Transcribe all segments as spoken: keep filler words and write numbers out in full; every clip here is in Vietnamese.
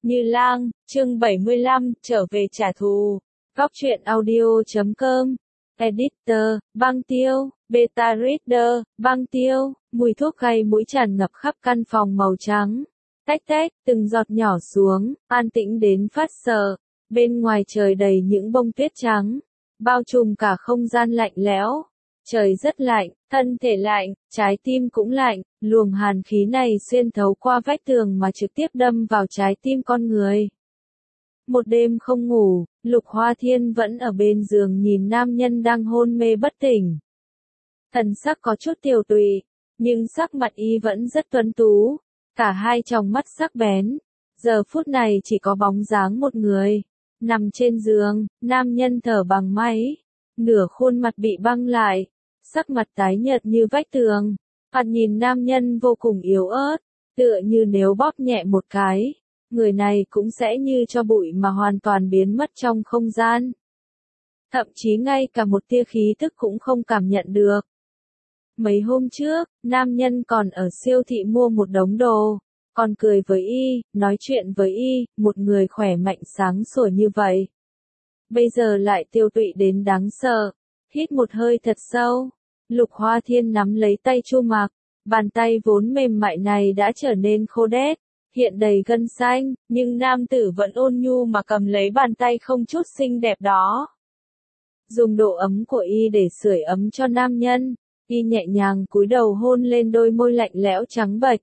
Như Lang, chương bảy mươi lăm, trở về trả thù. Góc truyện audio chấm com. Editor, băng tiêu, beta reader, băng tiêu, mùi thuốc gây mũi tràn ngập khắp căn phòng màu trắng. Tách tách, từng giọt nhỏ xuống, an tĩnh đến phát sợ. Bên ngoài trời đầy những bông tuyết trắng, bao trùm cả không gian lạnh lẽo. Trời rất lạnh, thân thể lạnh, trái tim cũng lạnh, luồng hàn khí này xuyên thấu qua vách tường mà trực tiếp đâm vào trái tim con người. Một đêm không ngủ, Lục Hoa Thiên vẫn ở bên giường nhìn nam nhân đang hôn mê bất tỉnh. Thần sắc có chút tiều tụy, nhưng sắc mặt y vẫn rất tuấn tú, cả hai tròng mắt sắc bén. Giờ phút này chỉ có bóng dáng một người, nằm trên giường, nam nhân thở bằng máy, nửa khuôn mặt bị băng lại, sắc mặt tái nhợt như vách tường. Thoạt nhìn nam nhân vô cùng yếu ớt, tựa như nếu bóp nhẹ một cái, người này cũng sẽ như tro bụi mà hoàn toàn biến mất trong không gian. Thậm chí ngay cả một tia khí tức cũng không cảm nhận được. Mấy hôm trước, nam nhân còn ở siêu thị mua một đống đồ, còn cười với y, nói chuyện với y, một người khỏe mạnh sáng sủa như vậy. Bây giờ lại tiêu tụy đến đáng sợ. Hít một hơi thật sâu, Lục Hoa Thiên nắm lấy tay Chu Mặc, bàn tay vốn mềm mại này đã trở nên khô đét, hiện đầy gân xanh, nhưng nam tử vẫn ôn nhu mà cầm lấy bàn tay không chút xinh đẹp đó. Dùng độ ấm của y để sưởi ấm cho nam nhân, y nhẹ nhàng cúi đầu hôn lên đôi môi lạnh lẽo trắng bệch.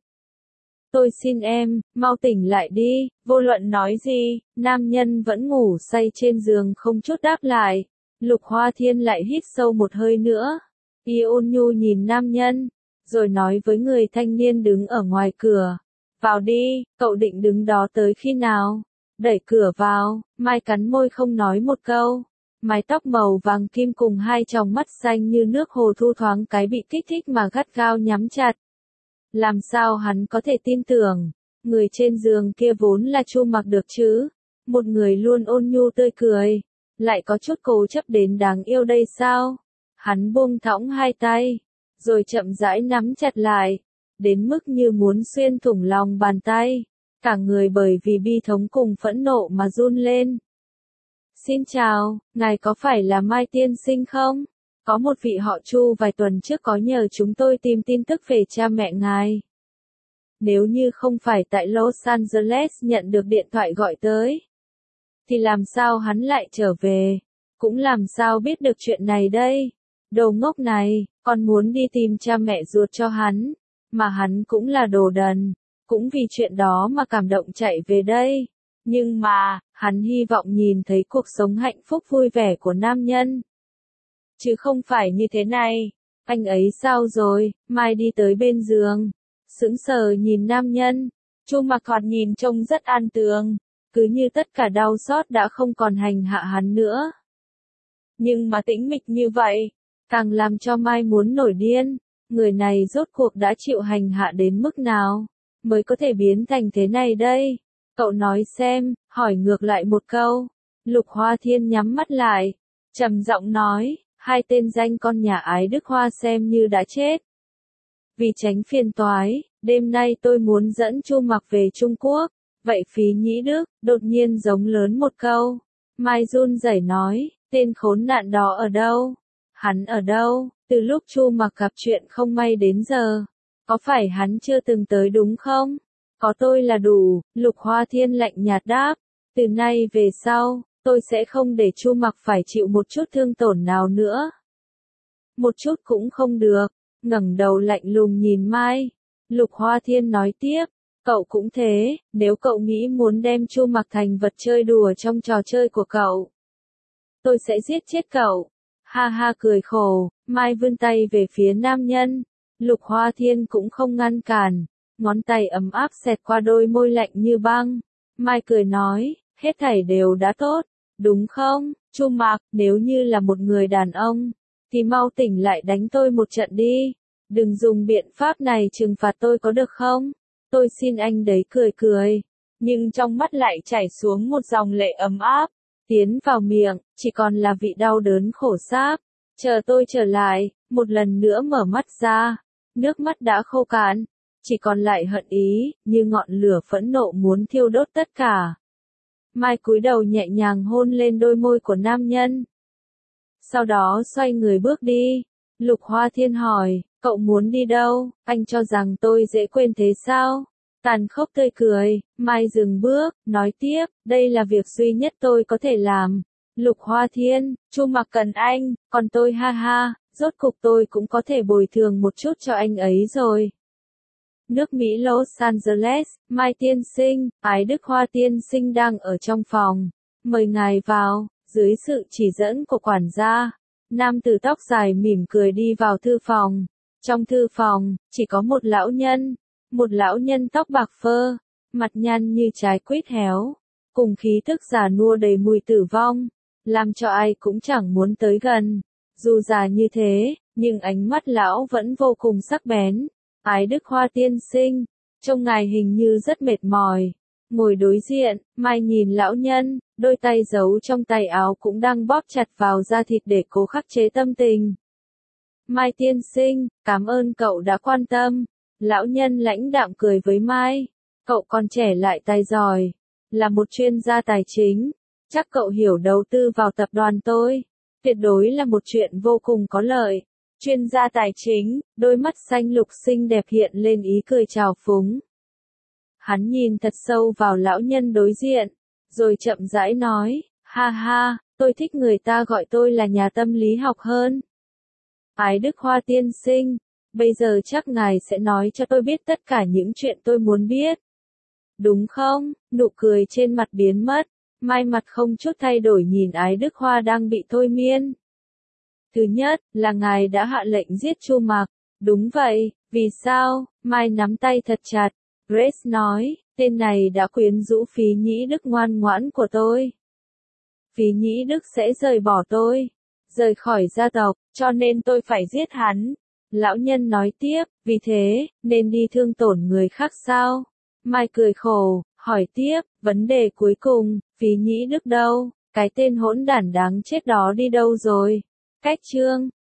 Tôi xin em, mau tỉnh lại đi, vô luận nói gì, nam nhân vẫn ngủ say trên giường không chút đáp lại. Lục Hoa Thiên lại hít sâu một hơi nữa. Y ôn nhu nhìn nam nhân, rồi nói với người thanh niên đứng ở ngoài cửa. Vào đi, cậu định đứng đó tới khi nào? Đẩy cửa vào, Mai cắn môi không nói một câu. Mái tóc màu vàng kim cùng hai tròng mắt xanh như nước hồ thu thoáng cái bị kích thích mà gắt gao nhắm chặt. Làm sao hắn có thể tin tưởng, người trên giường kia vốn là Chu Mặc được chứ? Một người luôn ôn nhu tươi cười, lại có chút cố chấp đến đáng yêu đây sao? Hắn buông thõng hai tay, rồi chậm rãi nắm chặt lại, đến mức như muốn xuyên thủng lòng bàn tay, cả người bởi vì bi thống cùng phẫn nộ mà run lên. Xin chào, ngài có phải là Mai tiên sinh không? Có một vị họ Chu vài tuần trước có nhờ chúng tôi tìm tin tức về cha mẹ ngài. Nếu như không phải tại Los Angeles nhận được điện thoại gọi tới, thì làm sao hắn lại trở về? Cũng làm sao biết được chuyện này đây? Đồ ngốc này, còn muốn đi tìm cha mẹ ruột cho hắn, mà hắn cũng là đồ đần, cũng vì chuyện đó mà cảm động chạy về đây. Nhưng mà, hắn hy vọng nhìn thấy cuộc sống hạnh phúc vui vẻ của nam nhân. Chứ không phải như thế này. Anh ấy sao rồi? Mai đi tới bên giường, sững sờ nhìn nam nhân. Chu Mặc thoạt nhìn trông rất an tường, cứ như tất cả đau xót đã không còn hành hạ hắn nữa. Nhưng mà tĩnh mịch như vậy, càng làm cho Mai muốn nổi điên. Người này rốt cuộc đã chịu hành hạ đến mức nào, mới có thể biến thành thế này đây? Cậu nói xem, hỏi ngược lại một câu. Lục Hoa Thiên nhắm mắt lại, trầm giọng nói, hai tên danh con nhà ái Đức Hoa xem như đã chết. Vì tránh phiền toái, đêm nay tôi muốn dẫn Chu Mặc về Trung Quốc. Vậy Phí Nhĩ Đức, đột nhiên giống lớn một câu. Mai run rẩy nói, tên khốn nạn đó ở đâu? Hắn ở đâu? Từ lúc Chu Mặc gặp chuyện không may đến giờ, có phải hắn chưa từng tới đúng không? Có tôi là đủ, Lục Hoa Thiên lạnh nhạt đáp. Từ nay về sau, tôi sẽ không để Chu Mặc phải chịu một chút thương tổn nào nữa. Một chút cũng không được. Ngẩng đầu lạnh lùng nhìn Mai. Lục Hoa Thiên nói tiếp, cậu cũng thế, nếu cậu nghĩ muốn đem Chu Mặc thành vật chơi đùa trong trò chơi của cậu, tôi sẽ giết chết cậu. Ha ha cười khổ, Mai vươn tay về phía nam nhân. Lục Hoa Thiên cũng không ngăn cản, ngón tay ấm áp xẹt qua đôi môi lạnh như băng. Mai cười nói, hết thảy đều đã tốt, đúng không? Chu Mặc, nếu như là một người đàn ông, thì mau tỉnh lại đánh tôi một trận đi. Đừng dùng biện pháp này trừng phạt tôi có được không? Tôi xin anh đấy cười cười. Nhưng trong mắt lại chảy xuống một dòng lệ ấm áp. Tiến vào miệng, chỉ còn là vị đau đớn khổ sáp. Chờ tôi trở lại, một lần nữa mở mắt ra. Nước mắt đã khô cạn. chỉ còn lại hận ý, như ngọn lửa phẫn nộ muốn thiêu đốt tất cả. Mai cúi đầu nhẹ nhàng hôn lên đôi môi của nam nhân. Sau đó xoay người bước đi. Lục Hoa Thiên hỏi, cậu muốn đi đâu, anh cho rằng tôi dễ quên thế sao? Tàn khốc tươi cười, Mai dừng bước, nói tiếp, đây là việc duy nhất tôi có thể làm. Lục Hoa Thiên, Chu Mặc cần anh, còn tôi ha ha, rốt cục tôi cũng có thể bồi thường một chút cho anh ấy rồi. Nước Mỹ Los Angeles, Mai tiên sinh, Ái Đức Hoa tiên sinh đang ở trong phòng. Mời ngài vào, dưới sự chỉ dẫn của quản gia. Nam tử tóc dài mỉm cười đi vào thư phòng. Trong thư phòng, chỉ có một lão nhân. Một lão nhân tóc bạc phơ, mặt nhăn như trái quýt héo, cùng khí tức già nua đầy mùi tử vong, làm cho ai cũng chẳng muốn tới gần. Dù già như thế, nhưng ánh mắt lão vẫn vô cùng sắc bén. Ái Đức Hoa tiên sinh, trông ngài hình như rất mệt mỏi. Ngồi đối diện, Mai nhìn lão nhân, đôi tay giấu trong tay áo cũng đang bóp chặt vào da thịt để cố khắc chế tâm tình. Mai tiên sinh, cảm ơn cậu đã quan tâm. Lão nhân lãnh đạm cười với Mai. Cậu còn trẻ lại tài giỏi, là một chuyên gia tài chính. Chắc cậu hiểu đầu tư vào tập đoàn tôi. Tuyệt đối là một chuyện vô cùng có lợi. Chuyên gia tài chính, đôi mắt xanh lục xinh đẹp hiện lên ý cười trào phúng. Hắn nhìn thật sâu vào lão nhân đối diện, rồi chậm rãi nói, ha ha, tôi thích người ta gọi tôi là nhà tâm lý học hơn. Ái Đức Hoa tiên sinh, bây giờ chắc ngài sẽ nói cho tôi biết tất cả những chuyện tôi muốn biết. Đúng không? Nụ cười trên mặt biến mất, Mai mặt không chút thay đổi nhìn Ái Đức Hoa đang bị thôi miên. Thứ nhất, là ngài đã hạ lệnh giết Chu Mặc. Đúng vậy, vì sao? Mai nắm tay thật chặt. Grace nói, tên này đã quyến rũ Phí Nhĩ Đức ngoan ngoãn của tôi. Phí Nhĩ Đức sẽ rời bỏ tôi, rời khỏi gia tộc, cho nên tôi phải giết hắn. Lão nhân nói tiếp, vì thế, nên đi thương tổn người khác sao? Mai cười khổ, hỏi tiếp, vấn đề cuối cùng, Phí Nhĩ Đức đâu? Cái tên hỗn đản đáng chết đó đi đâu rồi? Cách chương